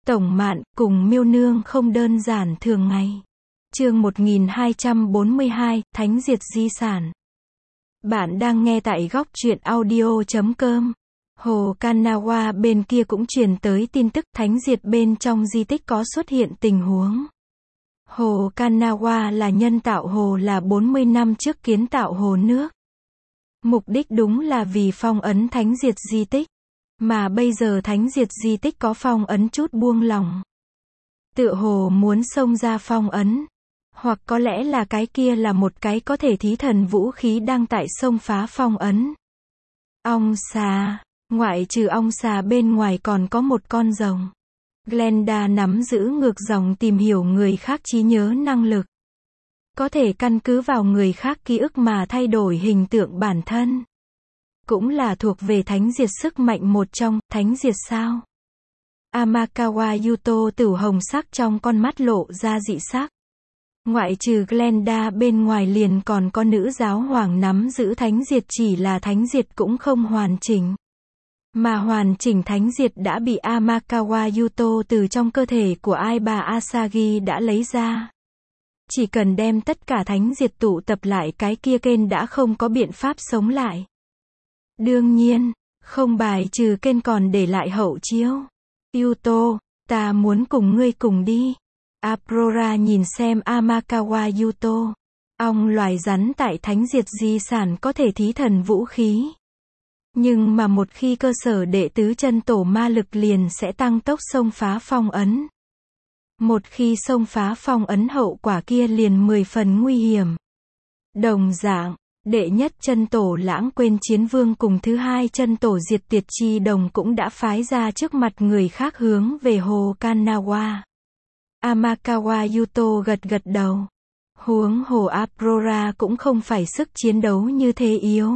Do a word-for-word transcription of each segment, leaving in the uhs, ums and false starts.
Tổng Mạn, cùng Miêu Nương không đơn giản thường ngày. Chương một nghìn hai trăm bốn mươi hai, Thánh diệt di sản. Bạn đang nghe tại góc truyện audio chấm com. Hồ Kanawa bên kia cũng truyền tới tin tức thánh diệt bên trong di tích có xuất hiện tình huống. Hồ Kanawa là nhân tạo hồ là bốn mươi năm trước kiến tạo hồ nước. Mục đích đúng là vì phong ấn thánh diệt di tích. Mà bây giờ thánh diệt di tích có phong ấn chút buông lỏng. Tựa hồ muốn xông ra phong ấn. Hoặc có lẽ là cái kia là một cái có thể thí thần vũ khí đang tại xông phá phong ấn. Ong xà. Ngoại trừ ong xà bên ngoài còn có một con rồng. Glenda nắm giữ ngược dòng tìm hiểu người khác trí nhớ năng lực. Có thể căn cứ vào người khác ký ức mà thay đổi hình tượng bản thân. Cũng là thuộc về thánh diệt sức mạnh một trong, thánh diệt sao? Amakawa Yuto tử hồng sắc trong con mắt lộ ra dị sắc. Ngoại trừ Glenda bên ngoài liền còn có nữ giáo hoàng nắm giữ thánh diệt, chỉ là thánh diệt cũng không hoàn chỉnh. Mà hoàn chỉnh thánh diệt đã bị Amakawa Yuto từ trong cơ thể của Aiba Asagi đã lấy ra. Chỉ cần đem tất cả thánh diệt tụ tập lại, cái kia Ken đã không có biện pháp sống lại. Đương nhiên, không bài trừ Ken còn để lại hậu chiêu. Yuto, ta muốn cùng ngươi cùng đi. Aurora nhìn xem Amakawa Yuto. Ong loài rắn tại thánh diệt di sản có thể thí thần vũ khí. Nhưng mà một khi cơ sở đệ tứ chân tổ ma lực liền sẽ tăng tốc xông phá phong ấn. Một khi xông phá phong ấn hậu quả kia liền mười phần nguy hiểm. Đồng dạng, đệ nhất chân tổ lãng quên chiến vương cùng thứ hai chân tổ diệt tiệt chi đồng cũng đã phái ra trước mặt người khác hướng về hồ Kanawa. Amakawa Yuto gật gật đầu. Huống hồ Aurora cũng không phải sức chiến đấu như thế yếu.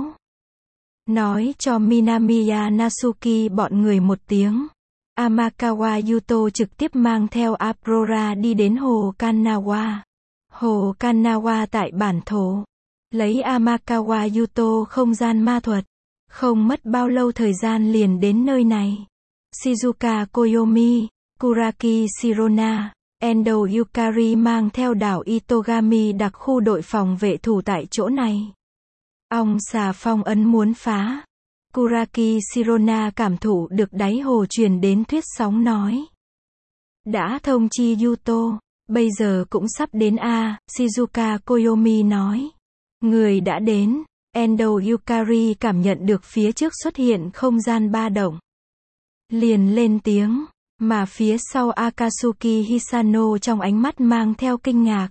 Nói cho Minamiya Natsuki bọn người một tiếng. Amakawa Yuto trực tiếp mang theo Aurora đi đến hồ Kanawa. Hồ Kanawa tại bản thổ. Lấy Amakawa Yuto không gian ma thuật. Không mất bao lâu thời gian liền đến nơi này. Shizuka Koyomi, Kuraki Shirona, Endo Yukari mang theo đảo Itogami đặc khu đội phòng vệ thủ tại chỗ này. Ong xà phong ấn muốn phá. Kuraki Shirona cảm thụ được đáy hồ truyền đến thuyết sóng nói. Đã thông chi Yuto, bây giờ cũng sắp đến a. Shizuka Koyomi nói. Người đã đến. Endo Yukari cảm nhận được phía trước xuất hiện không gian ba động. Liền lên tiếng, mà phía sau Akatsuki Hisano trong ánh mắt mang theo kinh ngạc.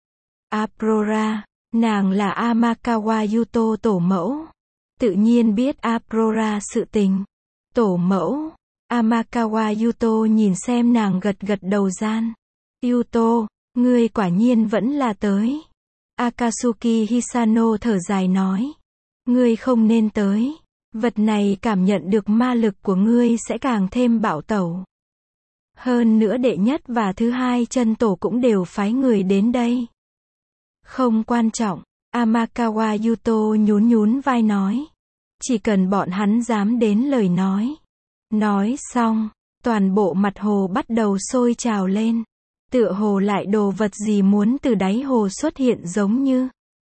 Aurora, nàng là Amakawa Yuto tổ mẫu. Tự nhiên biết Aurora sự tình. Tổ mẫu. Amakawa Yuto nhìn xem nàng gật gật đầu gian. Yuto, ngươi quả nhiên vẫn là tới. Akatsuki Hisano thở dài nói. Ngươi không nên tới. Vật này cảm nhận được ma lực của ngươi sẽ càng thêm bạo tẩu. Hơn nữa đệ nhất và thứ hai chân tổ cũng đều phái người đến đây. Không quan trọng. Amakawa Yuto nhún nhún vai nói. Chỉ cần bọn hắn dám đến lời nói. Nói xong, toàn bộ mặt hồ bắt đầu sôi trào lên. Tựa hồ lại đồ vật gì muốn từ đáy hồ xuất hiện giống như.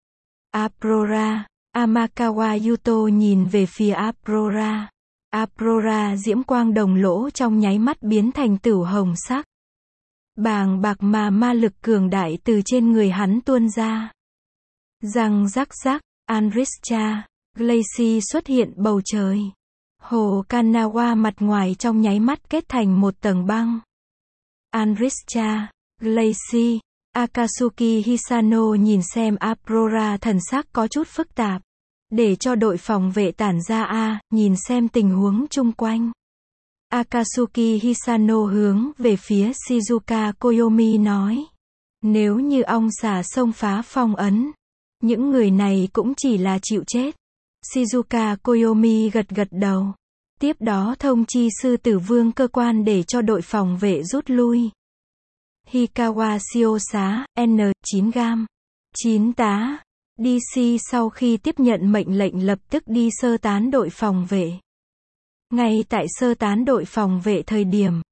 Aurora. Amakawa Yuto nhìn về phía Aurora. Aurora diễm quang đồng lỗ trong nháy mắt biến thành tửu hồng sắc. Bàng bạc mà ma lực cường đại từ trên người hắn tuôn ra. Răng rắc rắc, Anrischa, Glacy xuất hiện bầu trời. Hồ Kanawa mặt ngoài trong nháy mắt kết thành một tầng băng. Anrischa, Glacy, Akatsuki Hisano nhìn xem Aurora thần sắc có chút phức tạp. Để cho đội phòng vệ tản ra a, nhìn xem tình huống chung quanh. Akatsuki Hisano hướng về phía Shizuka Koyomi nói. Nếu như ong xà xông phá phong ấn, những người này cũng chỉ là chịu chết. Shizuka Koyomi gật gật đầu. Tiếp đó thông chi sư tử vương cơ quan để cho đội phòng vệ rút lui. Hikawa Shiosa, N chín gam. chín tá. đê xê sau khi tiếp nhận mệnh lệnh lập tức đi sơ tán đội phòng vệ. Ngay tại sơ tán đội phòng vệ thời điểm,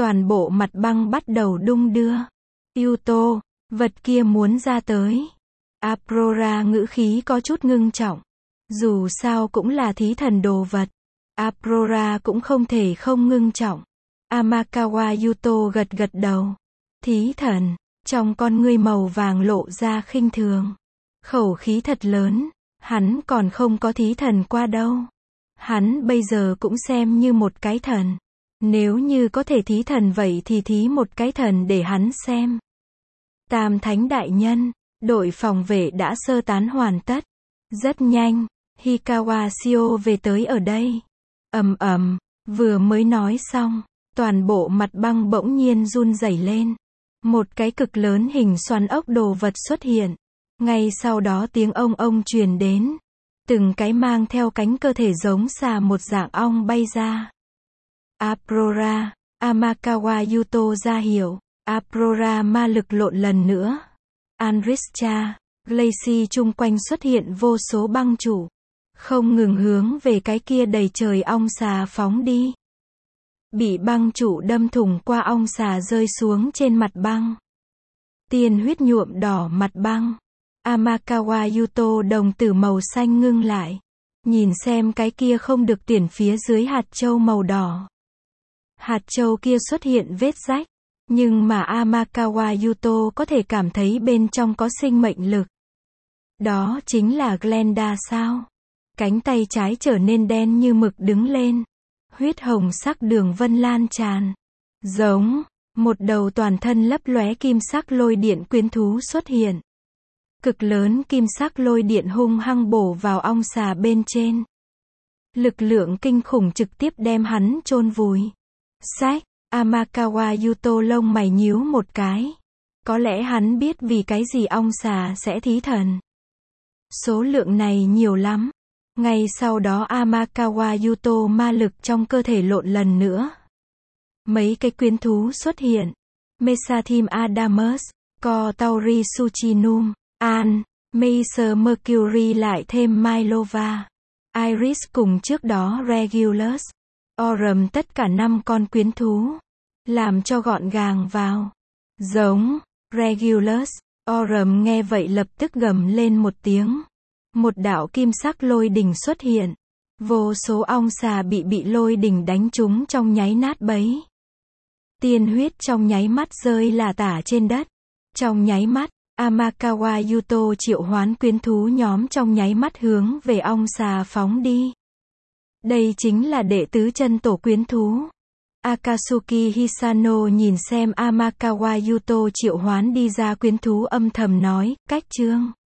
toàn bộ mặt băng bắt đầu đung đưa. Yuto, vật kia muốn ra tới. Aurora ngữ khí có chút ngưng trọng. Dù sao cũng là thí thần đồ vật. Aurora cũng không thể không ngưng trọng. Amakawa Yuto gật gật đầu. Thí thần, trong con ngươi màu vàng lộ ra khinh thường. Khẩu khí thật lớn, hắn còn không có thí thần qua đâu. Hắn bây giờ cũng xem như một cái thần. Nếu như có thể thí thần vậy thì thí một cái thần để hắn xem. Tam Thánh Đại Nhân, đội phòng vệ đã sơ tán hoàn tất. Rất nhanh, Hikawa Shio về tới ở đây. Ầm ầm, vừa mới nói xong, toàn bộ mặt băng bỗng nhiên run rẩy lên. Một cái cực lớn hình xoắn ốc đồ vật xuất hiện. Ngay sau đó tiếng ông ông truyền đến. Từng cái mang theo cánh cơ thể giống xà một dạng ong bay ra. Aurora, Amakawa Yuto ra hiệu. Aurora ma lực lộn lần nữa. Anrischa, Glacy chung quanh xuất hiện vô số băng trụ. Không ngừng hướng về cái kia đầy trời ong xà phóng đi. Bị băng trụ đâm thủng qua ong xà rơi xuống trên mặt băng. Tiên huyết nhuộm đỏ mặt băng. Amakawa Yuto đồng tử màu xanh ngưng lại. Nhìn xem cái kia không được tuyển phía dưới hạt châu màu đỏ. Hạt châu kia xuất hiện vết rách. Nhưng mà Amakawa Yuto có thể cảm thấy bên trong có sinh mệnh lực. Đó chính là Glenda sao? Cánh tay trái trở nên đen như mực đứng lên. Huyết hồng sắc đường vân lan tràn. Giống, một đầu toàn thân lấp lóe kim sắc lôi điện quyến thú xuất hiện. Cực lớn kim sắc lôi điện hung hăng bổ vào ong xà bên trên. Lực lượng kinh khủng trực tiếp đem hắn chôn vùi. Sách, Amakawa Yuto lông mày nhíu một cái. Có lẽ hắn biết vì cái gì ong xà sẽ thí thần. Số lượng này nhiều lắm. Ngay sau đó Amakawa Yuto ma lực trong cơ thể lộn lần nữa. Mấy cái quyến thú xuất hiện. Mesathim Adamus, Kotauri Suchinum, An, Meiser Mercury lại thêm Milova, Iris cùng trước đó Regulus, Aurum tất cả năm con quyến thú. Làm cho gọn gàng vào. Giống, Regulus, Aurum nghe vậy lập tức gầm lên một tiếng. Một đạo kim sắc lôi đỉnh xuất hiện. Vô số ong xà bị bị lôi đỉnh đánh trúng trong nháy nát bấy. Tiên huyết trong nháy mắt rơi lả tả trên đất. Trong nháy mắt, Amakawa Yuto triệu hoán quyến thú nhóm trong nháy mắt hướng về ong xà phóng đi. Đây chính là đệ tứ chân tổ quyến thú. Akatsuki Hisano nhìn xem Amakawa Yuto triệu hoán đi ra quyến thú âm thầm nói, cách chương.